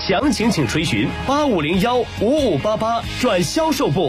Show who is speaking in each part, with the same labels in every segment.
Speaker 1: 详情请垂询85015588转销售部。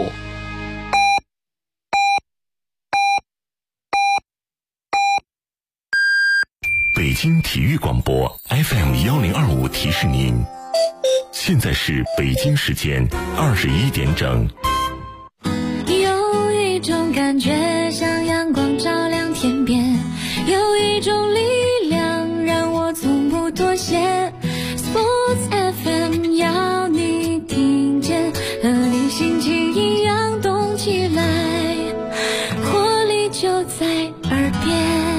Speaker 2: 北京体育广播 FM1025提示您，现在是北京时间21点整。
Speaker 3: 有一种感觉像阳光照亮天边，有一种力量让我从不妥协。 Sports FM 要你听见，和你心情一样动起来，活力就在耳边。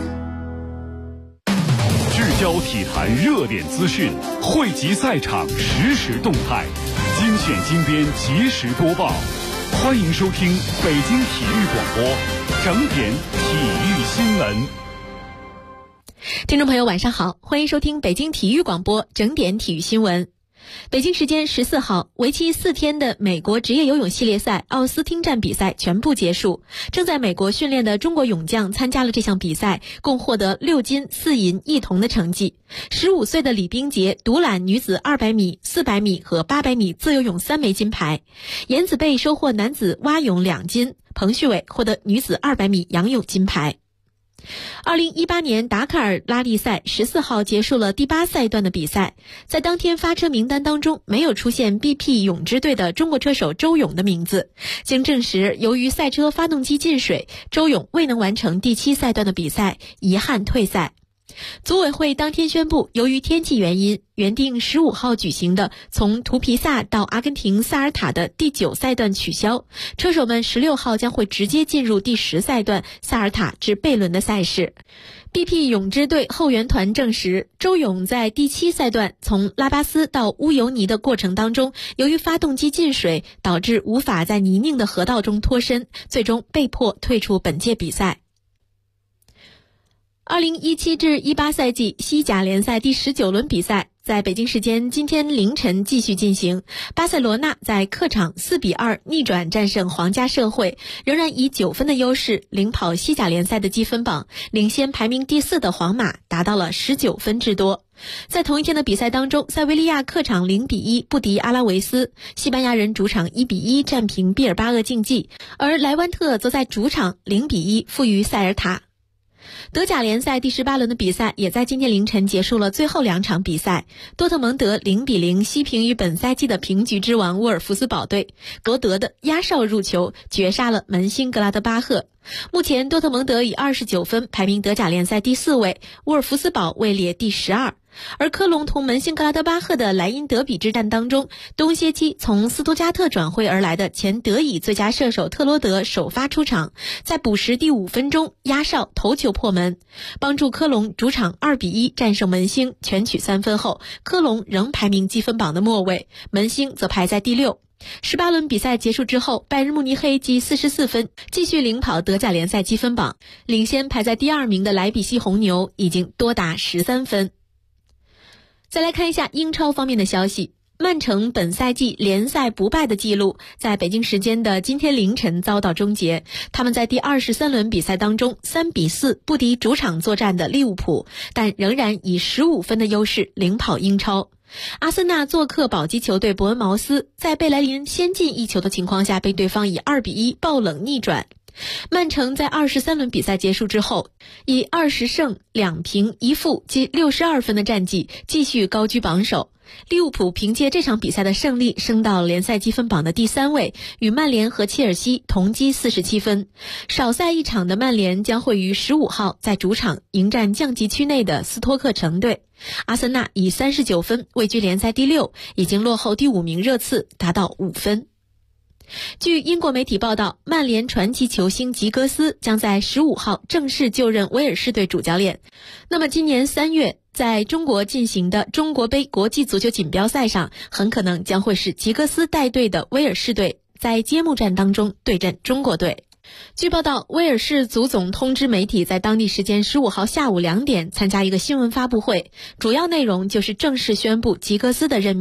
Speaker 4: 聚焦体坛热点资讯，汇集赛场实时动态，精选精编及时播报。欢迎收听北京体育广播整点体育新闻。
Speaker 5: 听众朋友晚上好，欢迎收听北京体育广播整点体育新闻。北京时间14号，为期4天的美国职业游泳系列赛奥斯汀站比赛全部结束。正在美国训练的中国泳将参加了这项比赛，共获得6金4银1铜的成绩。15岁的李冰洁独揽女子200米、400米和800米自由泳3枚金牌。颜子贝收获男子蛙泳2金，彭旭伟获得女子200米仰泳金牌。2018年达喀尔拉力赛14号结束了第8赛段的比赛，在当天发车名单当中没有出现 BP 泳支队的中国车手周勇的名字。经证实，由于赛车发动机进水，周勇未能完成第7赛段的比赛，遗憾退赛。组委会当天宣布，由于天气原因，原定15号举行的从图皮萨到阿根廷萨尔塔的第9赛段取消，车手们16号将会直接进入第10赛段萨尔塔至贝伦的赛事。BP 泳支队后援团证实，周勇在第7赛段从拉巴斯到乌尤尼的过程当中，由于发动机进水，导致无法在泥泞的河道中脱身，最终被迫退出本届比赛。2017至18赛季西甲联赛第19轮比赛在北京时间今天凌晨继续进行。巴塞罗那在客场4-2逆转战胜皇家社会，仍然以9分的优势领跑西甲联赛的积分榜，领先排名第4的皇马达到了19分之多。在同一天的比赛当中，塞维利亚客场0-1不敌阿拉维斯，西班牙人主场1-1战平毕尔巴鄂竞技，而莱万特则在主场0-1负于塞尔塔。德甲联赛第18轮的比赛也在今天凌晨结束了最后2场比赛。多特蒙德0-0惜平于本赛季的平局之王沃尔夫斯堡队，罗德的压哨入球绝杀了门兴格拉德巴赫。目前多特蒙德以29分排名德甲联赛第4位，沃尔夫斯堡位列第12。而科隆同门兴格拉德巴赫的莱茵德比之战当中，东歇期从斯图加特转会而来的前德乙最佳射手特罗德首发出场，在补时第5分钟压哨头球破门，帮助科隆主场2-1战胜门兴，全取3分后，科隆仍排名积分榜的末位，门兴则排在第6。18轮比赛结束之后，拜仁慕尼黑积44分，继续领跑德甲联赛积分榜，领先排在第2名的莱比锡红牛已经多达13分。再来看一下英超方面的消息，曼城本赛季联赛不败的记录在北京时间的今天凌晨遭到终结。他们在第23轮比赛当中3-4不敌主场作战的利物浦，但仍然以15分的优势领跑英超。阿森纳做客保级球队伯恩茅斯，在贝莱林先进1球的情况下被对方以2-1爆冷逆转。曼城在23轮比赛结束之后，以20胜2平1负积62分的战绩继续高居榜首。利物浦凭借这场比赛的胜利升到联赛积分榜的第3位，与曼联和切尔西同积47分。少赛一场的曼联将会于15号在主场迎战降级区内的斯托克城队。阿森纳以39分位居联赛第6，已经落后第5名热刺达到5分。据英国媒体报道，曼联传奇球星吉格斯将在15号正式就任威尔士队主教练。那么今年3月在中国进行的中国杯国际足球锦标赛上，很可能将会是吉格斯带队的威尔士队在揭幕战当中对阵中国队。据报道，威尔士足总通知媒体在当地时间15号下午2点参加一个新闻发布会，主要内容就是正式宣布吉格斯的任命。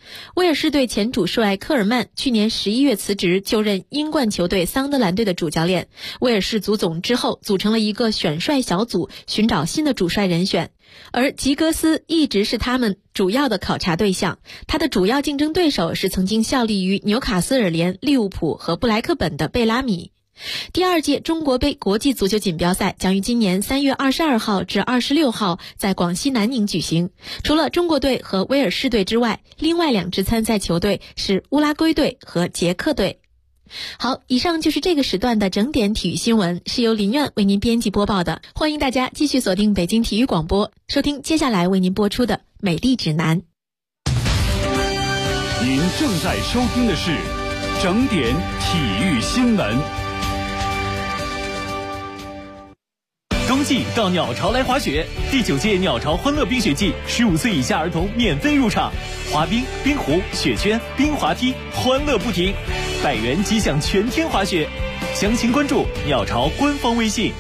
Speaker 5: 威尔士队前主帅科尔曼去年11月辞职，就任英冠球队桑德兰队的主教练。威尔士足总之后组成了一个选帅小组，寻找新的主帅人选。而吉格斯一直是他们主要的考察对象，他的主要竞争对手是曾经效力于纽卡斯尔联、利物浦和布莱克本的贝拉米。第2届中国杯国际足球锦标赛将于今年3月22号至26号在广西南宁举行。除了中国队和威尔士队之外，另外2支参赛球队是乌拉圭队和捷克队。好，以上就是这个时段的整点体育新闻，是由林苑为您编辑播报的。欢迎大家继续锁定北京体育广播，收听接下来为您播出的美丽指南。
Speaker 4: 您正在收听的是整点体育新闻。
Speaker 1: 冬季到鸟巢来滑雪，第9届鸟巢欢乐冰雪季，15岁以下儿童免费入场，滑冰、冰壶、雪圈、冰滑梯，欢乐不停，100元即享全天滑雪。详情关注鸟巢官方微信。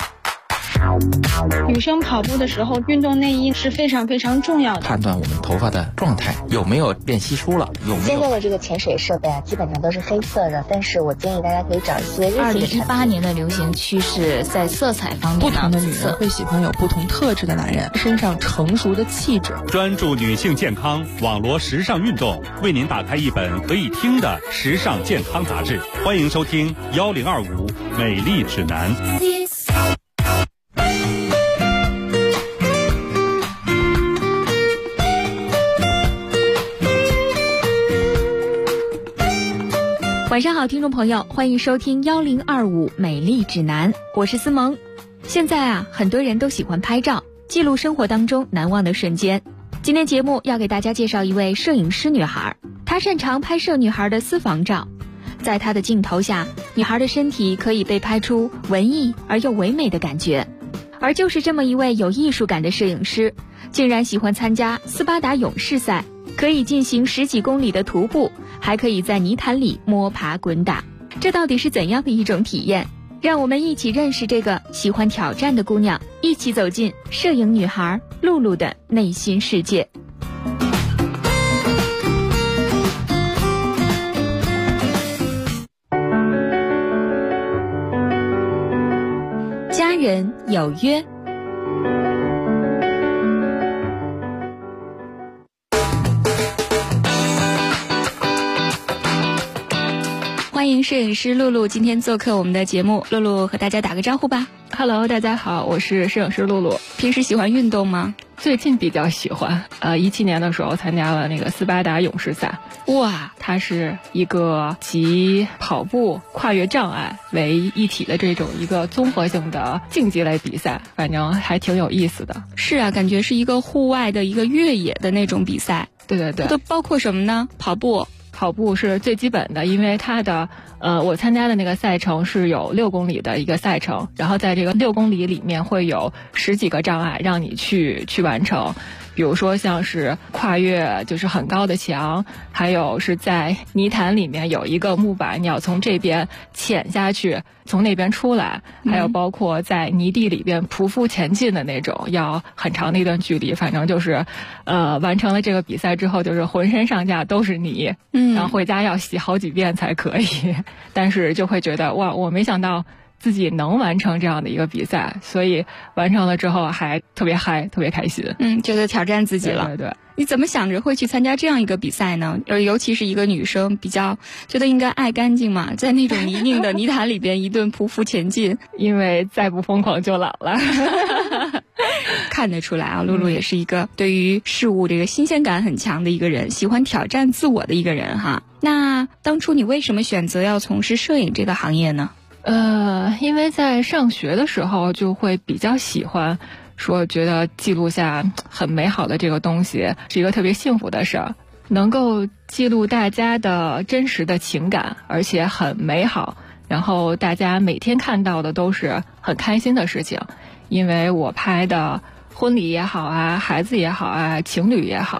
Speaker 6: 女生跑步的时候，运动内衣是非常非常重要的，
Speaker 7: 判断我们头发的状态有没有变稀疏了，有没有。
Speaker 8: 现在的这个潜水设备啊，基本上都是黑色的，但是我建议大家可以找一些日系的产品。
Speaker 9: 2018年的流行趋势在色彩方面，
Speaker 10: 不同的女人会喜欢有不同特质的男人，身上成熟的气质。
Speaker 11: 专注女性健康，网罗时尚运动，为您打开一本可以听的时尚健康杂志。欢迎收听1025美丽指南。
Speaker 9: 晚上好，听众朋友，欢迎收听1025美丽指南，我是思萌。现在啊，很多人都喜欢拍照，记录生活当中难忘的瞬间。今天节目要给大家介绍一位摄影师女孩，她擅长拍摄女孩的私房照。在她的镜头下，女孩的身体可以被拍出文艺而又唯美的感觉。而就是这么一位有艺术感的摄影师，竟然喜欢参加斯巴达勇士赛，可以进行10几公里的徒步，还可以在泥潭里摸爬滚打。这到底是怎样的一种体验？让我们一起认识这个喜欢挑战的姑娘，一起走进摄影女孩露露的内心世界。家人有约。欢迎摄影师露露今天做客我们的节目，露露和大家打个招呼吧。
Speaker 10: Hello， 大家好，我是摄影师露露。
Speaker 9: 平时喜欢运动吗？
Speaker 10: 最近比较喜欢，17年的时候参加了那个斯巴达勇士赛。哇，它是一个集跑步、跨越障碍为一体的这种一个综合性的竞技类比赛，反正还挺有意思的。
Speaker 9: 是啊，感觉是一个户外的一个越野的那种比赛。
Speaker 10: 对对对，
Speaker 9: 都包括什么呢？
Speaker 10: 跑步是最基本的，因为它的我参加的那个赛程是有6公里的一个赛程，然后在这个6公里里面会有10几个障碍让你去完成。比如说像是跨越就是很高的墙，还有是在泥潭里面有一个木板，你要从这边潜下去，从那边出来，还有包括在泥地里边匍匐前进的那种，要很长的一段距离。反正就是完成了这个比赛之后，就是浑身上下都是泥，然后回家要洗好几遍才可以。但是就会觉得哇，我没想到自己能完成这样的一个比赛，所以完成了之后还特别嗨，特别开心。
Speaker 9: 觉得挑战自己了。
Speaker 10: 对对对。
Speaker 9: 你怎么想着会去参加这样一个比赛呢？尤其是一个女生，比较觉得应该爱干净嘛，在那种泥泞的泥潭里边一顿匍匐前进。
Speaker 10: 因为再不疯狂就老了。
Speaker 9: 看得出来啊，露露也是一个对于事物这个新鲜感很强的一个人，喜欢挑战自我的一个人哈。那当初你为什么选择要从事摄影这个行业呢？
Speaker 10: 因为在上学的时候就会比较喜欢说，觉得记录下很美好的这个东西是一个特别幸福的事儿，能够记录大家的真实的情感，而且很美好，然后大家每天看到的都是很开心的事情。因为我拍的婚礼也好啊，孩子也好啊，情侣也好，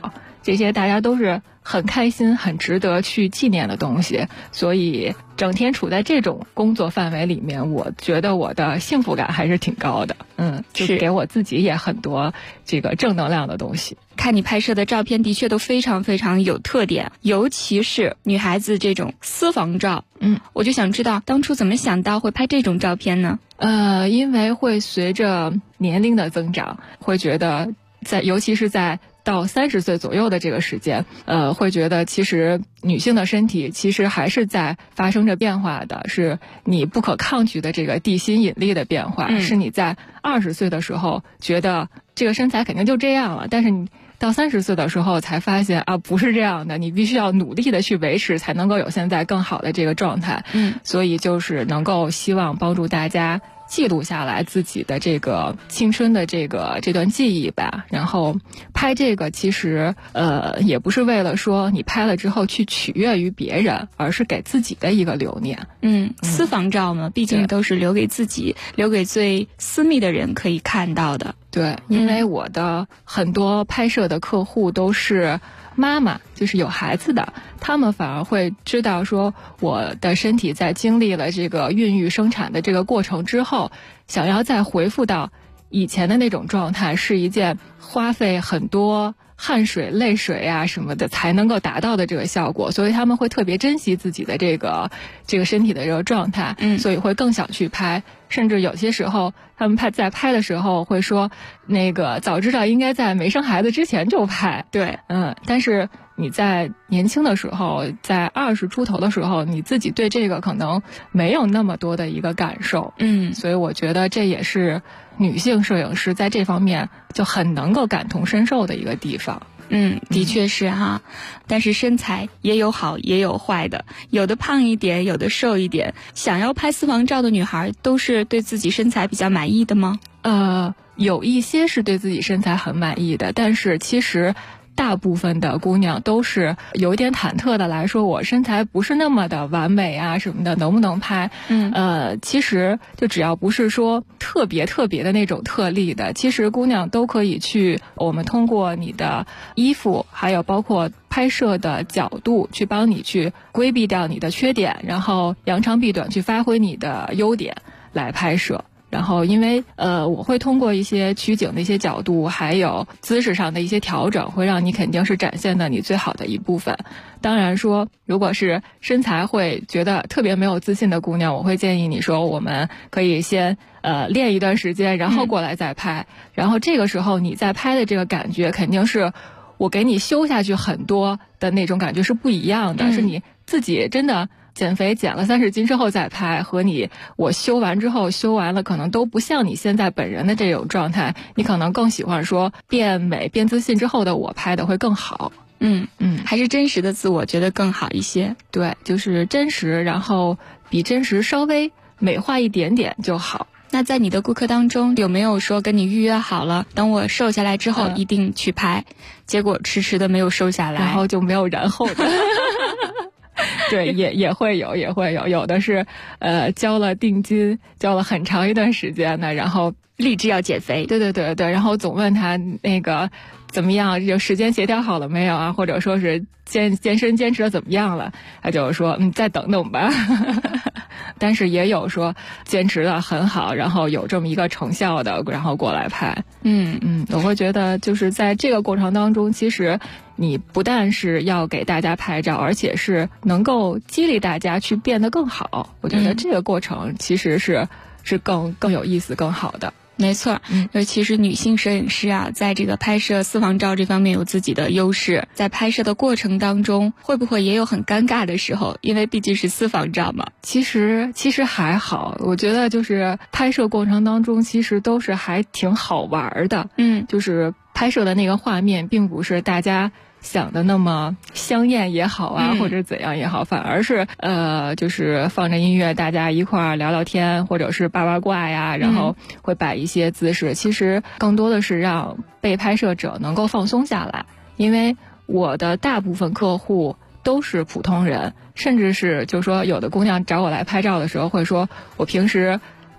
Speaker 10: 这些大家都是很开心、很值得去纪念的东西，所以整天处在这种工作范围里面，我觉得我的幸福感还是挺高的。就给我自己也很多这个正能量的东西。
Speaker 9: 看你拍摄的照片的确都非常非常有特点，尤其是女孩子这种私房照。我就想知道当初怎么想到会拍这种照片呢？
Speaker 10: 因为会随着年龄的增长，会觉得尤其是在到30岁左右的这个时间，会觉得其实女性的身体其实还是在发生着变化的，是你不可抗拒的这个地心引力的变化，是你在20岁的时候觉得这个身材肯定就这样了，但是你到30岁的时候才发现啊，不是这样的，你必须要努力的去维持，才能够有现在更好的这个状态。所以就是能够希望帮助大家记录下来自己的这个青春的这段记忆吧。然后拍这个其实也不是为了说你拍了之后去取悦于别人，而是给自己的一个留念。
Speaker 9: 私房照嘛，毕竟都是留给自己，留给最私密的人可以看到的。
Speaker 10: 对，因为我的很多拍摄的客户都是妈妈，就是有孩子的，他们反而会知道说我的身体在经历了这个孕育生产的这个过程之后，想要再回复到以前的那种状态，是一件花费很多汗水、泪水啊什么的才能够达到的这个效果，所以他们会特别珍惜自己的这个身体的这个状态，所以会更想去拍。甚至有些时候他们在拍的时候会说，那个早知道应该在没生孩子之前就拍。
Speaker 9: 对，
Speaker 10: 但是你在年轻的时候，在20出头的时候，你自己对这个可能没有那么多的一个感受。所以我觉得这也是女性摄影师在这方面就很能够感同身受的一个地方。
Speaker 9: 的确是哈，但是身材也有好也有坏的，有的胖一点，有的瘦一点。想要拍私房照的女孩都是对自己身材比较满意的吗？
Speaker 10: 有一些是对自己身材很满意的，但是其实大部分的姑娘都是有一点忐忑的来说，我身材不是那么的完美啊什么的，能不能拍？其实就只要不是说特别的那种特例的，其实姑娘都可以去，我们通过你的衣服，还有包括拍摄的角度，去帮你去规避掉你的缺点，然后扬长避短，去发挥你的优点来拍摄。然后因为我会通过一些取景的一些角度，还有姿势上的一些调整，会让你肯定是展现的你最好的一部分。当然说，如果是身材会觉得特别没有自信的姑娘，我会建议你说，我们可以先练一段时间，然后过来再拍。然后这个时候你在拍的这个感觉，肯定是我给你修下去很多的那种感觉是不一样的，是你自己真的减肥减了30斤之后再拍，和我修完之后修完了可能都不像你现在本人的这种状态，你可能更喜欢说变美变自信之后的我拍的会更好。
Speaker 9: 还是真实的自我觉得更好一些。
Speaker 10: 对，就是真实，然后比真实稍微美化一点点就好。
Speaker 9: 那在你的顾客当中，有没有说跟你预约好了，等我瘦下来之后一定去拍，结果迟迟的没有瘦下来，
Speaker 10: 然后就没有然后的？对，也会有，有的是交了定金，交了很长一段时间的，然后
Speaker 9: 立志要减肥。
Speaker 10: 对，然后总问他那个怎么样，有时间协调好了没有啊？或者说是健身坚持的怎么样了？他就说再等等吧。但是也有说坚持的很好，然后有这么一个成效的，然后过来拍。我会觉得就是在这个过程当中，其实你不但是要给大家拍照，而且是能够激励大家去变得更好。我觉得这个过程其实是更有意思、更好的。
Speaker 9: 没错，尤其是女性摄影师啊，在这个拍摄私房照这方面有自己的优势。在拍摄的过程当中，会不会也有很尴尬的时候？因为毕竟是私房照嘛。
Speaker 10: 其实还好，我觉得就是拍摄过程当中，其实都是还挺好玩的。就是拍摄的那个画面，并不是大家想的那么香艳也好啊，或者怎样也好，反而是就是放着音乐，大家一块儿聊聊天，或者是八卦呀，然后会摆一些姿势。其实更多的是让被拍摄者能够放松下来，因为我的大部分客户都是普通人，甚至是就是说有的姑娘找我来拍照的时候会说，我平时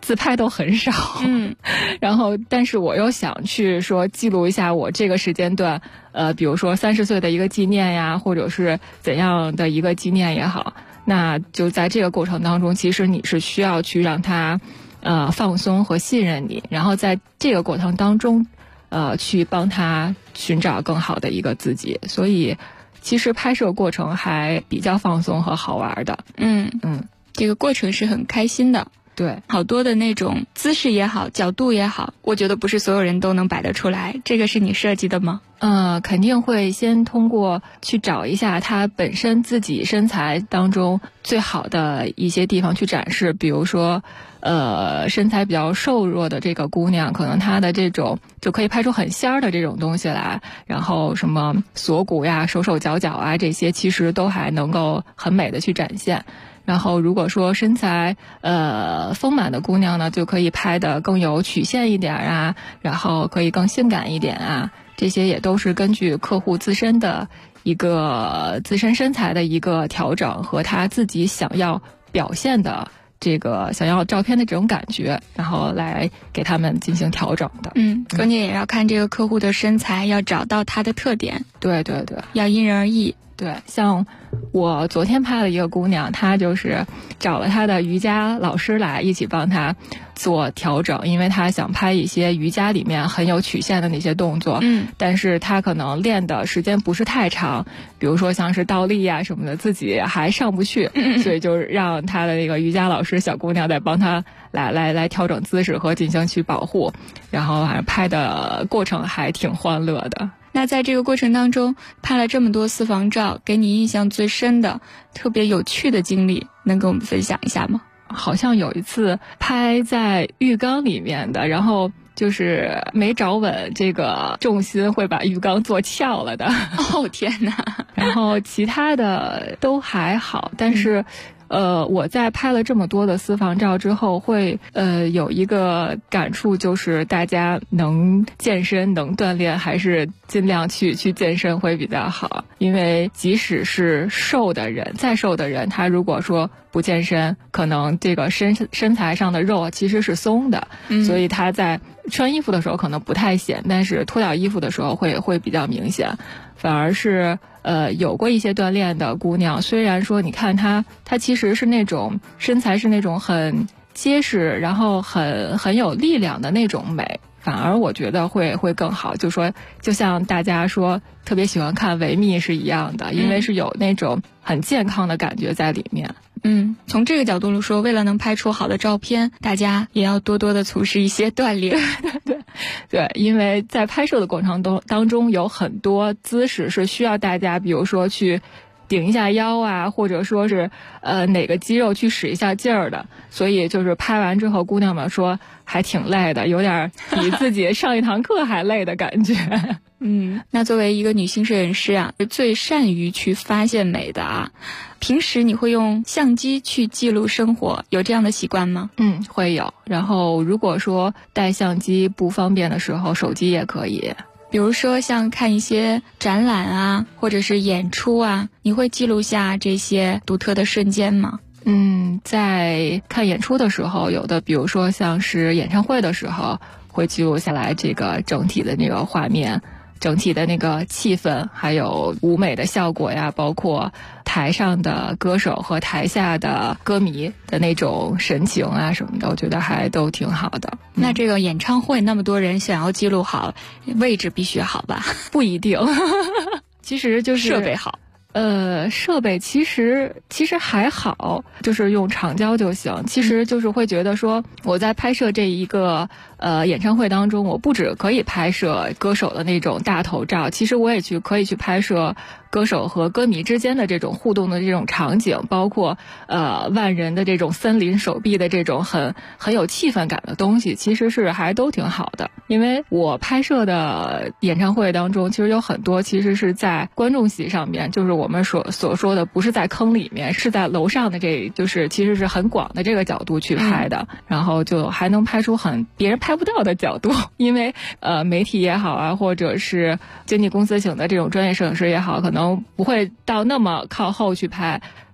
Speaker 10: 自拍都很少，然后但是我又想去说记录一下我这个时间段，比如说30岁的一个纪念呀，或者是怎样的一个纪念也好，那就在这个过程当中，其实你是需要去让他放松和信任你，然后在这个过程当中去帮他寻找更好的一个自己，所以其实拍摄过程还比较放松和好玩的。
Speaker 9: 这个过程是很开心的。
Speaker 10: 对，
Speaker 9: 好多的那种姿势也好，角度也好，我觉得不是所有人都能摆得出来。这个是你设计的吗？
Speaker 10: 肯定会先通过去找一下他本身自己身材当中最好的一些地方去展示，比如说身材比较瘦弱的这个姑娘，可能她的这种就可以拍出很仙儿的这种东西来，然后什么锁骨呀、手手脚脚啊，这些其实都还能够很美的去展现。然后如果说身材丰满的姑娘呢，就可以拍得更有曲线一点啊，然后可以更性感一点啊，这些也都是根据客户自身的一个自身身材的一个调整和他自己想要表现的这个想要照片的这种感觉，然后来给他们进行调整的。
Speaker 9: 关键也要看这个客户的身材，要找到他的特点。
Speaker 10: 对对对，
Speaker 9: 要因人而异。
Speaker 10: 对，像我昨天拍了一个姑娘，她就是找了她的瑜伽老师来一起帮她做调整，因为她想拍一些瑜伽里面很有曲线的那些动作，但是她可能练的时间不是太长，比如说像是倒立啊什么的，自己还上不去，所以就让她的那个瑜伽老师小姑娘再帮她来调整姿势和进行去保护，然后拍的过程还挺欢乐的。
Speaker 9: 那在这个过程当中拍了这么多私房照，给你印象最深的特别有趣的经历能跟我们分享一下吗？
Speaker 10: 好像有一次拍在浴缸里面的，然后就是没找稳这个重心，会把浴缸做翘了的。
Speaker 9: 哦天哪！
Speaker 10: 然后其他的都还好，但是我在拍了这么多的私房照之后，会有一个感触，就是大家能健身能锻炼，还是尽量去健身会比较好。因为即使是瘦的人，再瘦的人，他如果说不健身，可能这个身材上的肉其实是松的，所以他在穿衣服的时候可能不太显，但是脱掉衣服的时候会比较明显。反而是有过一些锻炼的姑娘，虽然说你看她其实是那种身材是那种很结实，然后很有力量的那种美，反而我觉得会更好。就说就像大家说特别喜欢看维密是一样的，因为是有那种很健康的感觉在里面。
Speaker 9: 从这个角度说，为了能拍出好的照片，大家也要多多的从事一些锻炼。
Speaker 10: 对，因为在拍摄的过程当中有很多姿势是需要大家，比如说去顶一下腰啊，或者说是哪个肌肉去使一下劲儿的，所以就是拍完之后姑娘们说还挺累的，有点比自己上一堂课还累的感觉。
Speaker 9: 那作为一个女性摄影师啊，最善于去发现美的啊，平时你会用相机去记录生活，有这样的习惯吗？
Speaker 10: 会有。然后如果说带相机不方便的时候，手机也可以。
Speaker 9: 比如说像看一些展览啊，或者是演出啊，你会记录下这些独特的瞬间吗？
Speaker 10: 在看演出的时候，有的比如说像是演唱会的时候，会记录下来这个整体的那个画面，整体的那个气氛，还有舞美的效果呀，包括台上的歌手和台下的歌迷的那种神情啊什么的，我觉得还都挺好的。
Speaker 9: 那这个演唱会那么多人想要记录好，位置必须好吧？
Speaker 10: 不一定，其实就是
Speaker 9: 设备好。
Speaker 10: 设备其实还好，就是用长焦就行。其实就是会觉得说，我在拍摄这一个演唱会当中，我不只可以拍摄歌手的那种大头照，其实我也可以去拍摄歌手和歌迷之间的这种互动的这种场景，包括万人的这种森林手臂的这种很有气氛感的东西，其实是还都挺好的。因为我拍摄的演唱会当中，其实有很多其实是在观众席上面，就是我们所说的不是在坑里面，是在楼上的，这就是其实是很广的这个角度去拍的，然后就还能拍出别人拍不到的角度。因为媒体也好啊，或者是经纪公司请的这种专业摄影师也好，可能不会到那么靠后去拍，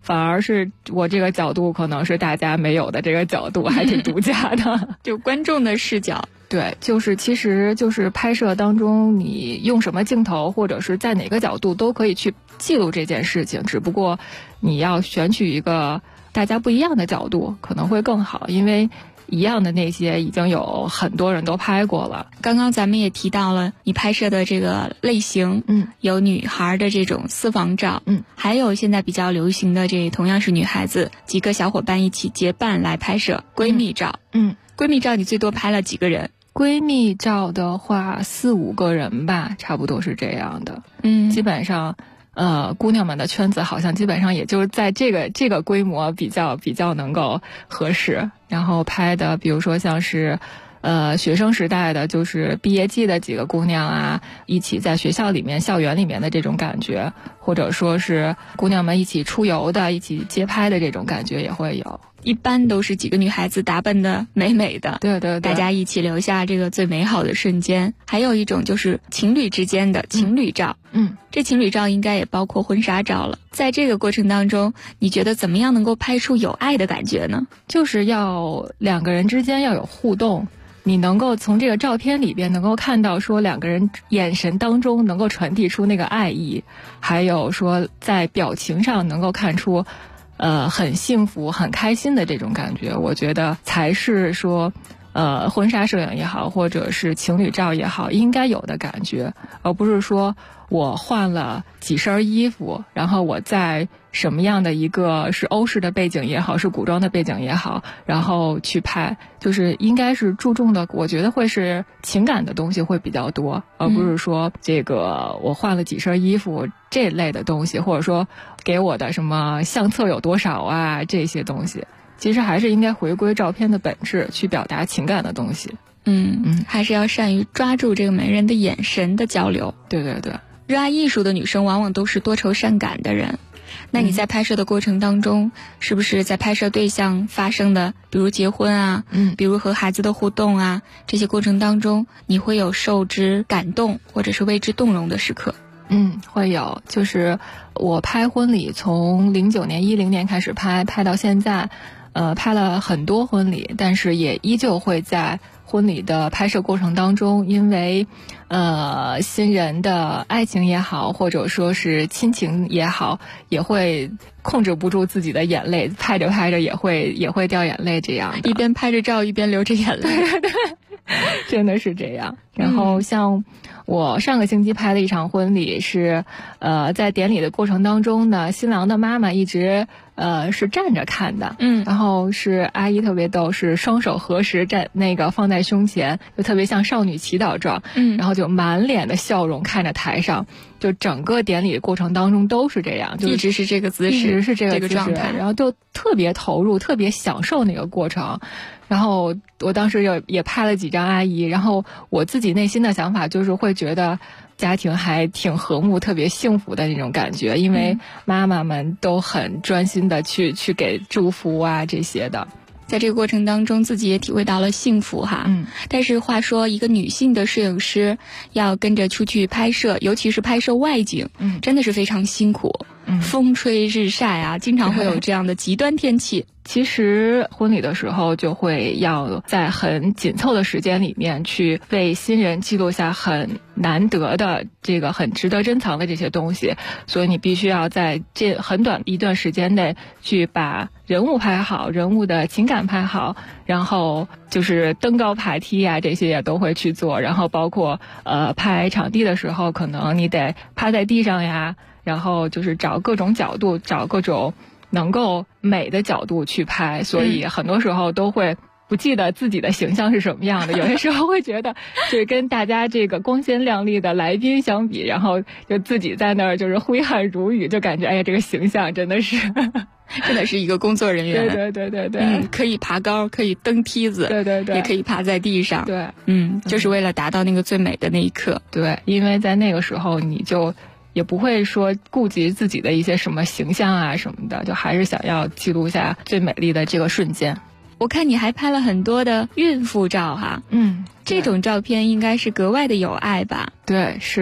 Speaker 10: 反而是我这个角度可能是大家没有的这个角度，还挺独家的，
Speaker 9: 就观众的视角。
Speaker 10: 对，其实就是拍摄当中你用什么镜头或者是在哪个角度都可以去记录这件事情，只不过你要选取一个大家不一样的角度可能会更好，因为一样的那些已经有很多人都拍过了。
Speaker 9: 刚刚咱们也提到了你拍摄的这个类型，有女孩的这种私房照，还有现在比较流行的这同样是女孩子几个小伙伴一起结伴来拍摄闺蜜照。闺蜜照你最多拍了几个人？
Speaker 10: 闺蜜照的话4-5个人吧，差不多是这样的。基本上姑娘们的圈子好像基本上也就是在这个规模比较能够合适。然后拍的比如说像是学生时代的，就是毕业季的几个姑娘啊，一起在学校里面校园里面的这种感觉，或者说是姑娘们一起出游的，一起街拍的这种感觉也会有。
Speaker 9: 一般都是几个女孩子打扮的美美的，
Speaker 10: 对，
Speaker 9: 大家一起留下这个最美好的瞬间。还有一种就是情侣之间的情侣照，这情侣照应该也包括婚纱照了。在这个过程当中，你觉得怎么样能够拍出有爱的感觉呢？
Speaker 10: 就是要两个人之间要有互动，你能够从这个照片里边能够看到说两个人眼神当中能够传递出那个爱意，还有说在表情上能够看出很幸福很开心的这种感觉，我觉得才是说婚纱摄影也好，或者是情侣照也好应该有的感觉，而不是说我换了几身衣服，然后我在什么样的一个是欧式的背景也好，是古装的背景也好，然后去拍，就是应该是注重的，我觉得会是情感的东西会比较多，而不是说这个我换了几身衣服这类的东西，或者说给我的什么相册有多少啊这些东西。其实还是应该回归照片的本质，去表达情感的东西。
Speaker 9: 还是要善于抓住这个媒人的眼神的交流。
Speaker 10: 对，
Speaker 9: 热爱艺术的女生往往都是多愁善感的人。那你在拍摄的过程当中，是不是在拍摄对象发生的，比如结婚啊，比如和孩子的互动啊，这些过程当中，你会有受之感动，或者是为之动容的时刻？
Speaker 10: 会有，就是我拍婚礼从09年、10年开始拍到现在，拍了很多婚礼，但是也依旧会在婚礼的拍摄过程当中，因为新人的爱情也好，或者说是亲情也好，也会控制不住自己的眼泪，拍着拍着也会掉眼泪这样的，
Speaker 9: 一边拍着照一边流着眼泪。
Speaker 10: 对，真的是这样。然后像我上个星期拍的一场婚礼是在典礼的过程当中呢，新郎的妈妈一直是站着看的，然后是阿姨特别逗，是双手合十站放在胸前，就特别像少女祈祷状，然后就满脸的笑容看着台上，就整个典礼的过程当中都是这样，就
Speaker 9: 一直是这个姿势，
Speaker 10: 一直是这个
Speaker 9: 状态，
Speaker 10: 然后就特别投入，特别享受那个过程。然后我当时也拍了几张阿姨，然后我自己内心的想法就是会觉得家庭还挺和睦，特别幸福的那种感觉，因为妈妈们都很专心的去给祝福啊这些的。
Speaker 9: 在这个过程当中自己也体会到了幸福哈。但是话说一个女性的摄影师要跟着出去拍摄，尤其是拍摄外景，真的是非常辛苦，风吹日晒啊，经常会有这样的极端天气。
Speaker 10: 其实婚礼的时候就会要在很紧凑的时间里面去为新人记录下很难得的这个很值得珍藏的这些东西，所以你必须要在这很短一段时间内去把人物拍好，人物的情感拍好，然后就是登高爬梯啊这些也都会去做，然后包括拍场地的时候可能你得趴在地上呀，然后就是找各种角度，找各种能够美的角度去拍，所以很多时候都会不记得自己的形象是什么样的，有些时候会觉得就是跟大家这个光鲜亮丽的来宾相比，然后就自己在那儿就是挥汗如雨，就感觉哎呀这个形象真的是
Speaker 9: 真的是一个工作人员。
Speaker 10: 对，
Speaker 9: 可以爬高，可以蹬梯子，
Speaker 10: 对，
Speaker 9: 也可以趴在地上，
Speaker 10: 对，
Speaker 9: 就是为了达到那个最美的那一刻。
Speaker 10: 对，因为在那个时候你就也不会说顾及自己的一些什么形象啊什么的，就还是想要记录下最美丽的这个瞬间。
Speaker 9: 我看你还拍了很多的孕妇照哈，
Speaker 10: 嗯，
Speaker 9: 这种照片应该是格外的有爱吧？
Speaker 10: 对，是的，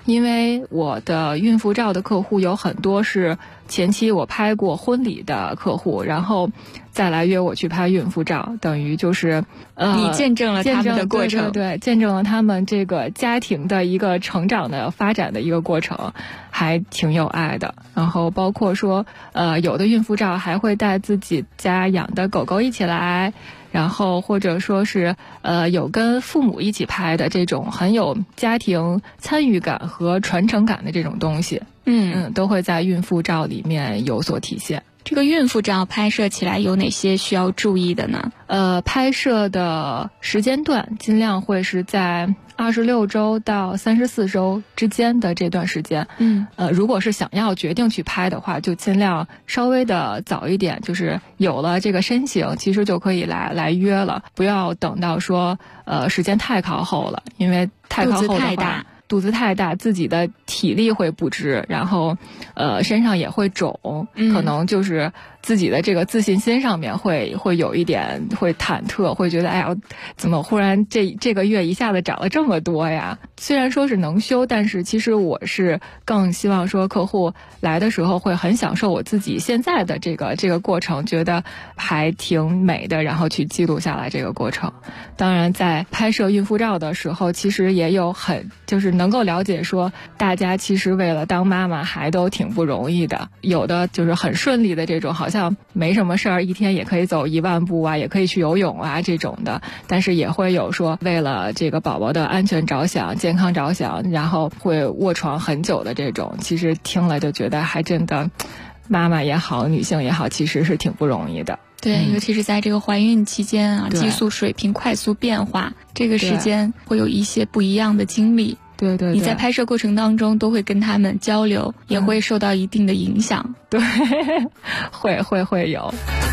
Speaker 10: 因为我的孕妇照的客户有很多是前期我拍过婚礼的客户，然后再来约我去拍孕妇照，等于就是
Speaker 9: 你见证了他们的过程，
Speaker 10: 对，见证了他们这个家庭的一个成长的发展的一个过程，还挺有爱的。然后包括说有的孕妇照还会带自己家养的狗狗一起来，然后或者说是有跟父母一起拍的这种很有家庭参与感和传承感的这种东西，都会在孕妇照里面有所体现。
Speaker 9: 这个孕妇照拍摄起来有哪些需要注意的呢？
Speaker 10: 拍摄的时间段尽量会是在26周到34周之间的这段时间。如果是想要决定去拍的话，就尽量稍微的早一点，就是有了这个身形，其实就可以来约了，不要等到说时间太靠后了，因为太靠后的话肚子太大，自己的体力会不支，然后身上也会肿，可能就是自己的这个自信心上面会有一点会忐忑，会觉得哎呀，怎么忽然这个月一下子长了这么多呀？虽然说是能修，但是其实我是更希望说客户来的时候会很享受我自己现在的这个过程，觉得还挺美的，然后去记录下来这个过程。当然在拍摄孕妇照的时候，其实也有就是能够了解说大家其实为了当妈妈还都挺不容易的，有的就是很顺利的这种，好像没什么事儿，一天也可以走1万步啊，也可以去游泳啊这种的，但是也会有说为了这个宝宝的安全着想、健康着想，然后会卧床很久的这种，其实听了就觉得还真的妈妈也好，女性也好，其实是挺不容易的。
Speaker 9: 对，尤其是在这个怀孕期间啊，激素水平快速变化，这个时间会有一些不一样的经历。
Speaker 10: 对，
Speaker 9: 你在拍摄过程当中都会跟他们交流，也会受到一定的影响。
Speaker 10: 对，会有。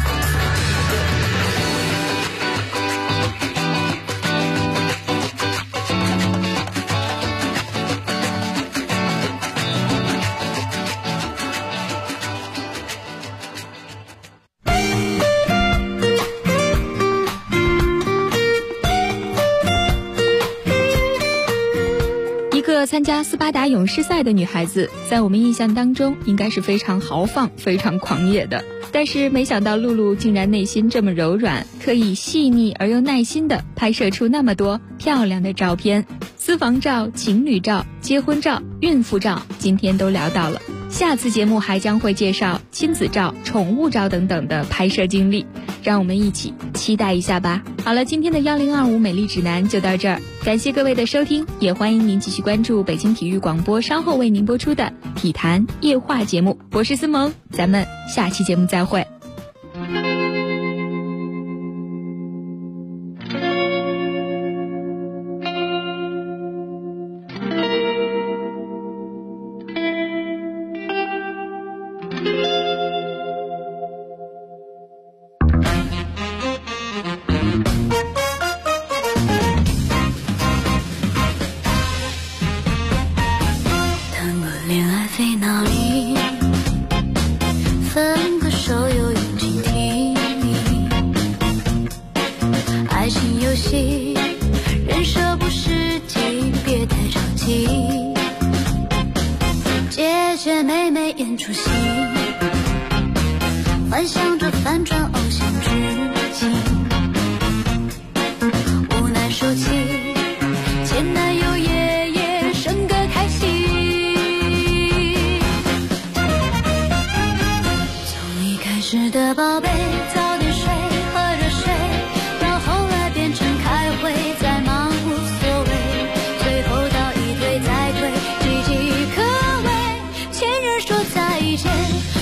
Speaker 9: 参加斯巴达勇士赛的女孩子，在我们印象当中应该是非常豪放、非常狂野的。但是没想到露露竟然内心这么柔软，可以细腻而又耐心地拍摄出那么多漂亮的照片。私房照、情侣照、结婚照、孕妇照，今天都聊到了。下次节目还将会介绍亲子照、宠物照等等的拍摄经历，让我们一起期待一下吧。好了，今天的1025美丽指南就到这儿，感谢各位的收听，也欢迎您继续关注北京体育广播稍后为您播出的体坛夜话节目。我是思萌，咱们下期节目再会。
Speaker 3: 幻想着反转偶像剧情，无奈收起前男友夜夜笙歌开心。从一开始的宝贝早点睡喝热水，到后来变成开会再忙无所谓，最后到一推再推岌岌可危，前任说再见